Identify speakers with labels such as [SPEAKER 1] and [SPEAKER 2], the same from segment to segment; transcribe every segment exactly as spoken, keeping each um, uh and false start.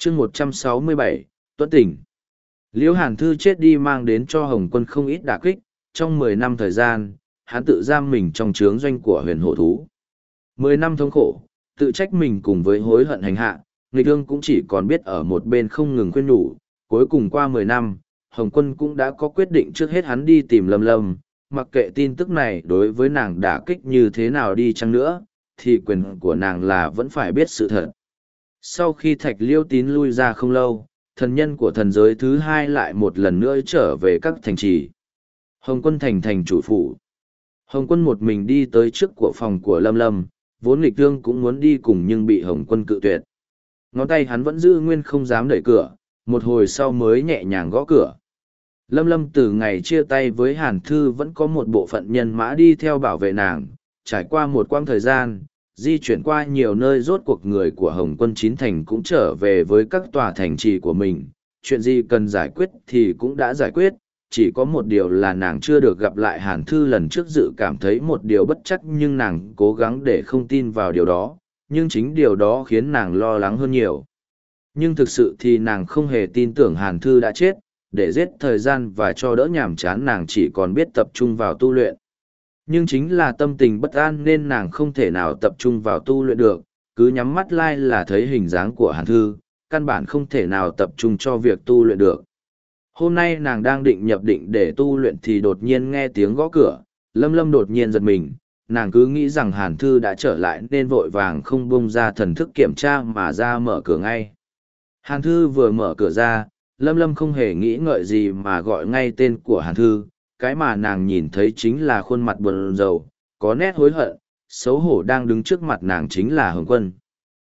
[SPEAKER 1] chương một trăm sáu mươi bảy, Tuẫn Tình. Liễu Hàn Thư chết đi mang đến cho Hồng Quân không ít đả kích, trong mười năm thời gian, hắn tự giam mình trong trướng doanh của huyền hổ thú. Mười năm thống khổ, tự trách mình cùng với hối hận hành hạ, nghịch ương cũng chỉ còn biết ở một bên không ngừng khuyên nhủ. Cuối cùng qua mười năm, Hồng Quân cũng đã có quyết định trước hết hắn đi tìm Lâm Lâm, mặc kệ tin tức này đối với nàng đả kích như thế nào đi chăng nữa, thì quyền của nàng là vẫn phải biết sự thật. Sau khi Thạch Liêu Tín lui ra không lâu, thần nhân của thần giới thứ hai lại một lần nữa trở về các thành trì. Hồng Quân thành thành chủ phủ. Hồng Quân một mình đi tới trước của phòng của Lâm Lâm, vốn nghịch ương cũng muốn đi cùng nhưng bị Hồng Quân cự tuyệt. Ngón tay hắn vẫn giữ nguyên không dám đẩy cửa, một hồi sau mới nhẹ nhàng gõ cửa. Lâm Lâm từ ngày chia tay với Hàn Thư vẫn có một bộ phận nhân mã đi theo bảo vệ nàng, trải qua một quãng thời gian, di chuyển qua nhiều nơi, rốt cuộc người của Hồng Quân Chín Thành cũng trở về với các tòa thành trì của mình. Chuyện gì cần giải quyết thì cũng đã giải quyết, chỉ có một điều là nàng chưa được gặp lại Hàn Thư lần trước, dự cảm thấy một điều bất chắc nhưng nàng cố gắng để không tin vào điều đó, nhưng chính điều đó khiến nàng lo lắng hơn nhiều. Nhưng thực sự thì nàng không hề tin tưởng Hàn Thư đã chết, để giết thời gian và cho đỡ nhàm chán nàng chỉ còn biết tập trung vào tu luyện. Nhưng chính là tâm tình bất an nên nàng không thể nào tập trung vào tu luyện được, cứ nhắm mắt lai là thấy hình dáng của Hàn Thư, căn bản không thể nào tập trung cho việc tu luyện được. Hôm nay nàng đang định nhập định để tu luyện thì đột nhiên nghe tiếng gõ cửa, Lâm Lâm đột nhiên giật mình, nàng cứ nghĩ rằng Hàn Thư đã trở lại nên vội vàng không bung ra thần thức kiểm tra mà ra mở cửa ngay. Hàn Thư vừa mở cửa ra, Lâm Lâm không hề nghĩ ngợi gì mà gọi ngay tên của Hàn Thư, cái mà nàng nhìn thấy chính là khuôn mặt buồn rầu, có nét hối hận, xấu hổ đang đứng trước mặt nàng chính là Hồng Quân.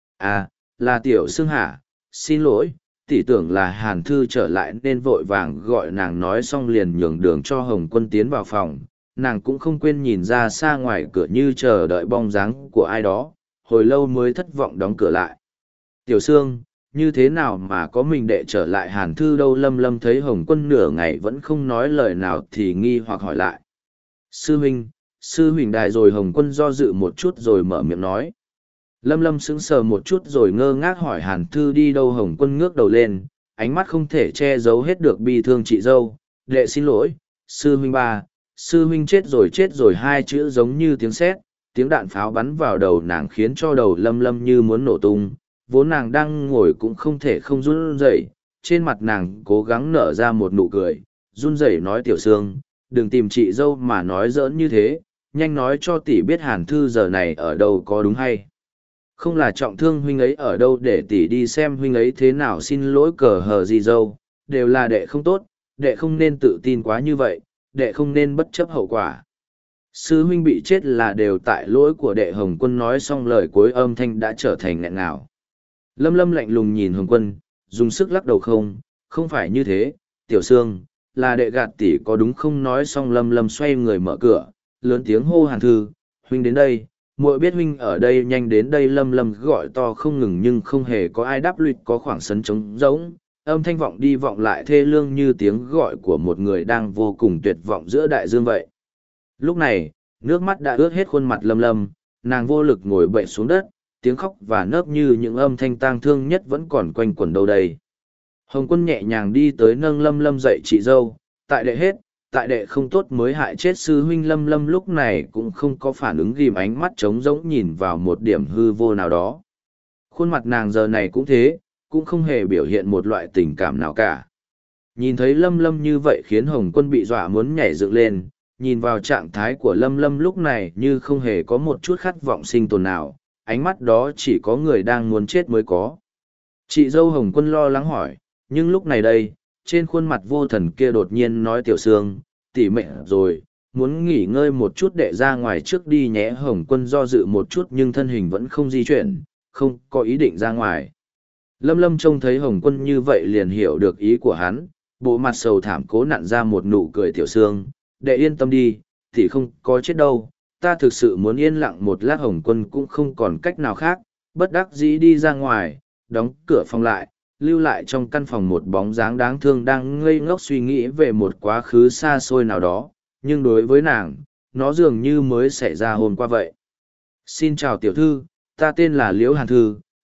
[SPEAKER 1] À, là Tiểu Sương hả, xin lỗi, tỷ tưởng là Hàn Thư trở lại nên vội vàng gọi nàng, nói xong liền nhường đường cho Hồng Quân tiến vào phòng. Nàng cũng không quên nhìn ra xa ngoài cửa như chờ đợi bóng dáng của ai đó, hồi lâu mới thất vọng đóng cửa lại. Tiểu Sương, như thế nào mà có mình đệ trở lại Hàn Thư đâu? Lâm Lâm thấy Hồng Quân nửa ngày vẫn không nói lời nào thì nghi hoặc hỏi lại. Sư huynh, sư huynh đại rồi. Hồng Quân do dự một chút rồi mở miệng nói. Lâm Lâm sững sờ một chút rồi ngơ ngác hỏi Hàn Thư đi đâu? Hồng Quân ngước đầu lên, ánh mắt không thể che giấu hết được bi thương chị dâu. Đệ xin lỗi, sư huynh ba, sư huynh chết rồi chết rồi. Hai chữ giống như tiếng sét, tiếng đạn pháo bắn vào đầu nàng khiến cho đầu Lâm Lâm như muốn nổ tung. Vốn nàng đang ngồi cũng không thể không run rẩy, trên mặt nàng cố gắng nở ra một nụ cười, run rẩy nói Tiểu Sương, đừng tìm chị dâu mà nói giỡn như thế, nhanh nói cho tỷ biết Hàn Thư giờ này ở đâu có đúng hay không, là trọng thương huynh ấy ở đâu để tỷ đi xem huynh ấy thế nào. Xin lỗi cờ hờ gì dâu, đều là đệ không tốt, đệ không nên tự tin quá như vậy, đệ không nên bất chấp hậu quả. Sư huynh bị chết là đều tại lỗi của đệ. Hồng Quân nói xong lời cuối âm thanh đã trở thành nghẹn ngào. Lâm Lâm lạnh lùng nhìn Hồng Quân, dùng sức lắc đầu. Không, không phải như thế, Tiểu Sương, là đệ gạt tỷ có đúng không? Nói xong Lâm Lâm xoay người mở cửa, lớn tiếng hô Hàn Thư, huynh đến đây, muội biết huynh ở đây, nhanh đến đây. Lâm Lâm gọi to không ngừng nhưng không hề có ai đáp lụy, có khoảng sân trống rỗng, âm thanh vọng đi vọng lại thê lương như tiếng gọi của một người đang vô cùng tuyệt vọng giữa đại dương vậy. Lúc này, nước mắt đã ướt hết khuôn mặt Lâm Lâm, nàng vô lực ngồi bệt xuống đất, tiếng khóc và nấc như những âm thanh tang thương nhất vẫn còn quanh quẩn đâu đây. Hồng Quân nhẹ nhàng đi tới nâng Lâm Lâm dậy. Chị dâu, tại đệ hết, tại đệ không tốt mới hại chết sư huynh. Lâm Lâm lúc này cũng không có phản ứng, ghim ánh mắt trống rỗng nhìn vào một điểm hư vô nào đó. Khuôn mặt nàng giờ này cũng thế, cũng không hề biểu hiện một loại tình cảm nào cả. Nhìn thấy Lâm Lâm như vậy khiến Hồng Quân bị dọa muốn nhảy dựng lên, nhìn vào trạng thái của Lâm Lâm lúc này như không hề có một chút khát vọng sinh tồn nào, ánh mắt đó chỉ có người đang muốn chết mới có. Chị dâu Hồng Quân lo lắng hỏi, nhưng lúc này đây, trên khuôn mặt vô thần kia đột nhiên nói Tiểu Sương, tỉ mệnh rồi, muốn nghỉ ngơi một chút, đệ ra ngoài trước đi nhé. Hồng Quân do dự một chút nhưng thân hình vẫn không di chuyển, không có ý định ra ngoài. Lâm Lâm trông thấy Hồng Quân như vậy liền hiểu được ý của hắn, bộ mặt sầu thảm cố nặn ra một nụ cười. Tiểu Sương, đệ yên tâm đi, thì không có chết đâu, ta thực sự muốn yên lặng một lát. Hồng Quân cũng không còn cách nào khác, bất đắc dĩ đi ra ngoài, đóng cửa phòng lại, lưu lại trong căn phòng một bóng dáng đáng thương đang ngây ngốc suy nghĩ về một quá khứ xa xôi nào đó, nhưng đối với nàng, nó dường như mới xảy ra hôm qua vậy. Xin chào tiểu thư, ta tên là Liễu Hàn Thư,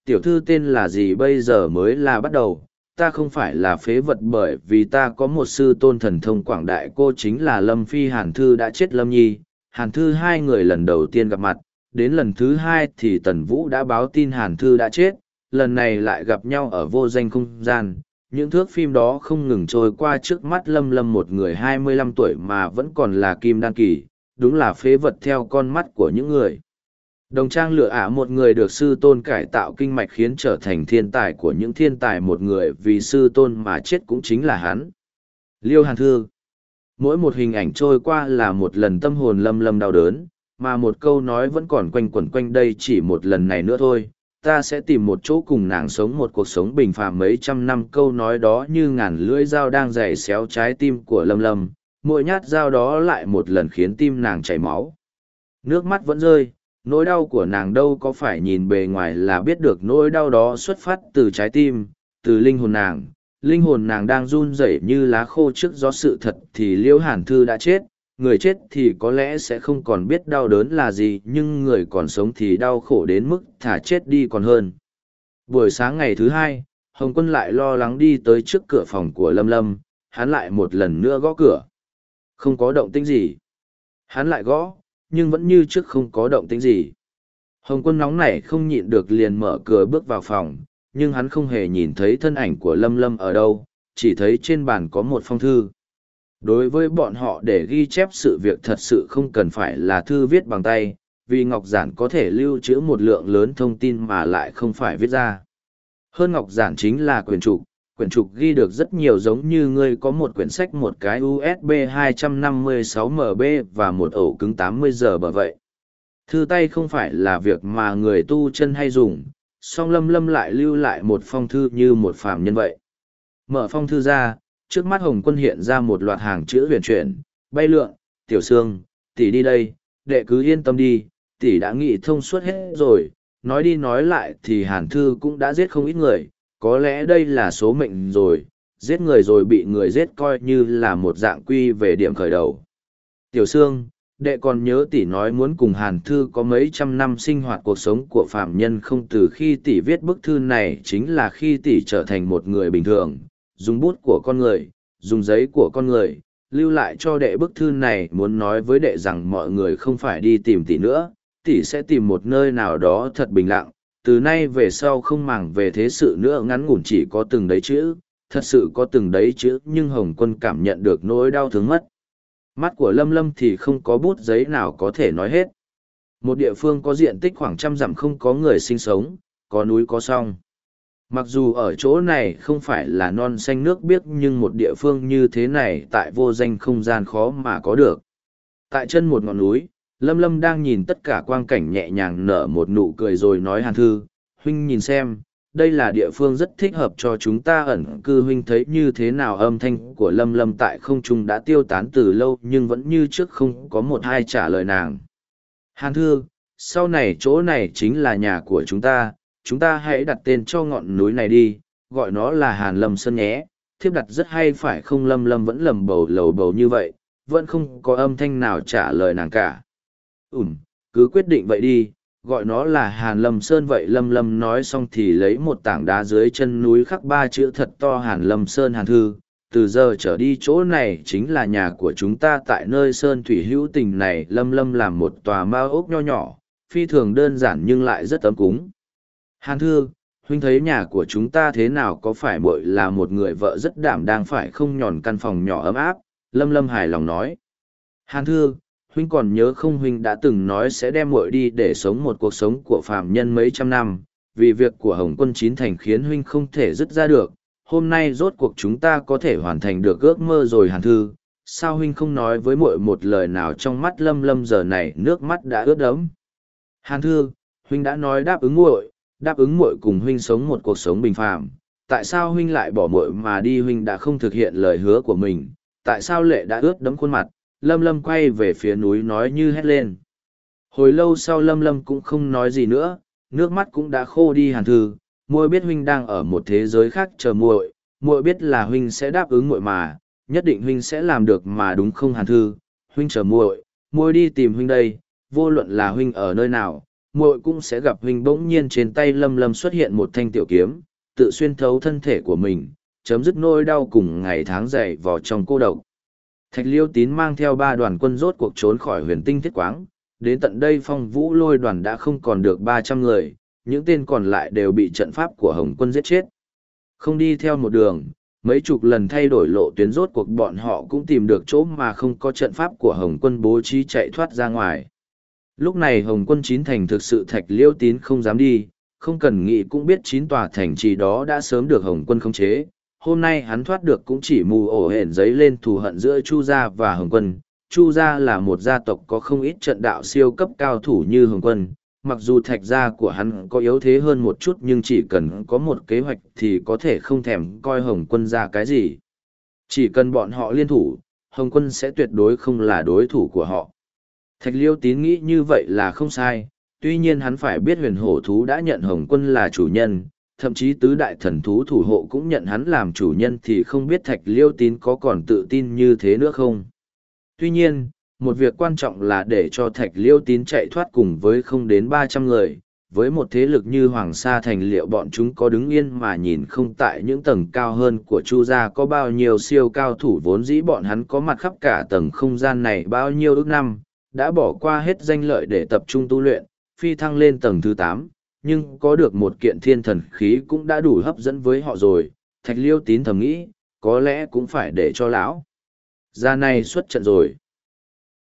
[SPEAKER 1] tiểu thư tên là gì bây giờ mới là bắt đầu, ta không phải là phế vật bởi vì ta có một sư tôn thần thông quảng đại, cô chính là Lâm Phi Hàn Thư đã chết Lâm Nhi. Hàn Thư hai người lần đầu tiên gặp mặt, đến lần thứ hai thì Tần Vũ đã báo tin Hàn Thư đã chết, lần này lại gặp nhau ở vô danh không gian. Những thước phim đó không ngừng trôi qua trước mắt Lâm Lâm, một người hai mươi lăm tuổi mà vẫn còn là kim đan kỳ, đúng là phế vật theo con mắt của những người. Đồng trang lựa ả một người được sư tôn cải tạo kinh mạch khiến trở thành thiên tài của những thiên tài, một người vì sư tôn mà chết cũng chính là hắn. Liêu Hàn Thư. Mỗi một hình ảnh trôi qua là một lần tâm hồn Lâm Lâm đau đớn, mà một câu nói vẫn còn quanh quẩn quanh đây, chỉ một lần này nữa thôi, ta sẽ tìm một chỗ cùng nàng sống một cuộc sống bình phàm mấy trăm năm. Câu nói đó như ngàn lưỡi dao đang giày xéo trái tim của Lâm Lâm, mỗi nhát dao đó lại một lần khiến tim nàng chảy máu. Nước mắt vẫn rơi, nỗi đau của nàng đâu có phải nhìn bề ngoài là biết được, nỗi đau đó xuất phát từ trái tim, từ linh hồn nàng. Linh hồn nàng đang run rẩy như lá khô trước gió. Sự thật thì Liễu Hàn Thư đã chết, người chết thì có lẽ sẽ không còn biết đau đớn là gì, nhưng người còn sống thì đau khổ đến mức thà chết đi còn hơn. Buổi sáng ngày thứ hai, Hồng Quân lại lo lắng đi tới trước cửa phòng của Lâm Lâm, hắn lại một lần nữa gõ cửa. Không có động tĩnh gì. Hắn lại gõ, nhưng vẫn như trước không có động tĩnh gì. Hồng Quân nóng nảy không nhịn được liền mở cửa bước vào phòng, nhưng hắn không hề nhìn thấy thân ảnh của Lâm Lâm ở đâu, chỉ thấy trên bàn có một phong thư. Đối với bọn họ, để ghi chép sự việc thật sự không cần phải là thư viết bằng tay, vì ngọc giản có thể lưu trữ một lượng lớn thông tin mà lại không phải viết ra. Hơn ngọc giản chính là quyển trục, quyển trục ghi được rất nhiều, giống như ngươi có một quyển sách, một cái u ét bê hai trăm năm mươi sáu em bê và một ổ cứng tám mươi giờ bờ vậy. Thư tay không phải là việc mà người tu chân hay dùng, song Lâm Lâm lại lưu lại một phong thư như một phàm nhân vậy. Mở phong thư ra, trước mắt Hồng Quân hiện ra một loạt hàng chữ huyền chuyển, bay lượn. Tiểu Sương, tỷ đi đây, đệ cứ yên tâm đi, tỷ đã nghĩ thông suốt hết rồi. Nói đi nói lại thì Hàn Thư cũng đã giết không ít người, có lẽ đây là số mệnh rồi, giết người rồi bị người giết coi như là một dạng quy về điểm khởi đầu. Tiểu Sương, đệ còn nhớ tỷ nói muốn cùng Hàn Thư có mấy trăm năm sinh hoạt cuộc sống của phạm nhân không? Từ khi tỷ viết bức thư này chính là khi tỷ trở thành một người bình thường, dùng bút của con người, dùng giấy của con người, lưu lại cho đệ bức thư này, muốn nói với đệ rằng mọi người không phải đi tìm tỷ nữa, tỷ sẽ tìm một nơi nào đó thật bình lặng, từ nay về sau không màng về thế sự nữa. Ngắn ngủn chỉ có từng đấy chữ, thật sự có từng đấy chữ, nhưng Hồng Quân cảm nhận được nỗi đau thương mất. Mắt của Lâm Lâm thì không có bút giấy nào có thể nói hết. Một địa phương có diện tích khoảng trăm dặm không có người sinh sống, có núi có sông. Mặc dù ở chỗ này không phải là non xanh nước biếc, nhưng một địa phương như thế này tại vô danh không gian khó mà có được. Tại chân một ngọn núi, Lâm Lâm đang nhìn tất cả quang cảnh, nhẹ nhàng nở một nụ cười rồi nói: Hàn Thư, huynh nhìn xem, đây là địa phương rất thích hợp cho chúng ta ẩn cư, huynh thấy như thế nào? Âm thanh của Lâm Lâm tại không trung đã tiêu tán từ lâu, nhưng vẫn như trước không có một ai trả lời nàng. Hàn Thư, sau này chỗ này chính là nhà của chúng ta, chúng ta hãy đặt tên cho ngọn núi này đi, gọi nó là Hàn Lâm Sơn nhé, thiếp đặt rất hay phải không? Lâm Lâm vẫn lầm bầu lầu bầu như vậy, vẫn không có âm thanh nào trả lời nàng cả. Ừm, cứ quyết định vậy đi, gọi nó là Hàn Lâm Sơn vậy. Lâm Lâm nói xong thì lấy một tảng đá dưới chân núi khắc ba chữ thật to: Hàn Lâm Sơn. Hàn Thư, từ giờ trở đi chỗ này chính là nhà của chúng ta. Tại nơi Sơn Thủy hữu tình này, Lâm Lâm làm một tòa mao ốc nho nhỏ, phi thường đơn giản nhưng lại rất ấm cúng. Hàn Thư, huynh thấy nhà của chúng ta thế nào? Có phải muội là một người vợ rất đảm đang phải không? Nhòn căn phòng nhỏ ấm áp, Lâm Lâm hài lòng nói. Hàn Thư, huynh còn nhớ không, huynh đã từng nói sẽ đem muội đi để sống một cuộc sống của phàm nhân mấy trăm năm, vì việc của Hồng Quân Chín Thành khiến huynh không thể dứt ra được. Hôm nay rốt cuộc chúng ta có thể hoàn thành được ước mơ rồi. Hàn Thư, sao huynh không nói với muội một lời nào? Trong mắt Lâm Lâm giờ này nước mắt đã ướt đẫm. Hàn Thư, huynh đã nói đáp ứng muội, đáp ứng muội cùng huynh sống một cuộc sống bình phàm, tại sao huynh lại bỏ muội mà đi? Huynh đã không thực hiện lời hứa của mình, tại sao? Lệ đã ướt đẫm khuôn mặt, Lâm Lâm quay về phía núi nói như hét lên. Hồi lâu sau Lâm Lâm cũng không nói gì nữa, nước mắt cũng đã khô đi. Hàn Thư, muội biết huynh đang ở một thế giới khác chờ muội, muội biết là huynh sẽ đáp ứng muội mà, nhất định huynh sẽ làm được mà, đúng không? Hàn Thư, huynh chờ muội, muội đi tìm huynh đây, vô luận là huynh ở nơi nào, muội cũng sẽ gặp huynh. Bỗng nhiên trên tay Lâm Lâm xuất hiện một thanh tiểu kiếm, tự xuyên thấu thân thể của mình, chấm dứt nỗi đau cùng ngày tháng dày vò trong cô độc. Thạch Liêu Tín mang theo ba đoàn quân rốt cuộc trốn khỏi huyền tinh thiết quáng, đến tận đây Phong Vũ Lôi đoàn đã không còn được ba trăm người, những tên còn lại đều bị trận pháp của Hồng quân giết chết. Không đi theo một đường, mấy chục lần thay đổi lộ tuyến, rốt cuộc bọn họ cũng tìm được chỗ mà không có trận pháp của Hồng quân bố trí chạy thoát ra ngoài. Lúc này Hồng quân chín thành thực sự Thạch Liêu Tín không dám đi, không cần nghĩ cũng biết chín tòa thành trì đó đã sớm được Hồng quân khống chế. Hôm nay hắn thoát được cũng chỉ mù ổ hển giấy lên thù hận giữa Chu gia và Hồng quân. Chu gia là một gia tộc có không ít trận đạo siêu cấp cao thủ như Hồng quân. Mặc dù Thạch gia của hắn có yếu thế hơn một chút, nhưng chỉ cần có một kế hoạch thì có thể không thèm coi Hồng quân ra cái gì. Chỉ cần bọn họ liên thủ, Hồng quân sẽ tuyệt đối không là đối thủ của họ. Thạch Liêu Tín nghĩ như vậy là không sai, tuy nhiên hắn phải biết huyền hổ thú đã nhận Hồng quân là chủ nhân, thậm chí tứ đại thần thú thủ hộ cũng nhận hắn làm chủ nhân, thì không biết Thạch Liêu Tín có còn tự tin như thế nữa không. Tuy nhiên, một việc quan trọng là để cho Thạch Liêu Tín chạy thoát cùng với không đến ba trăm người, với một thế lực như Hoàng Sa Thành, liệu bọn chúng có đứng yên mà nhìn không? Tại những tầng cao hơn của Chu gia có bao nhiêu siêu cao thủ vốn dĩ bọn hắn có mặt khắp cả tầng không gian này bao nhiêu ước năm, đã bỏ qua hết danh lợi để tập trung tu luyện, phi thăng lên tầng thứ tám, nhưng có được một kiện thiên thần khí cũng đã đủ hấp dẫn với họ rồi. Thạch Liêu Tín thầm nghĩ, có lẽ cũng phải để cho lão gia này xuất trận rồi.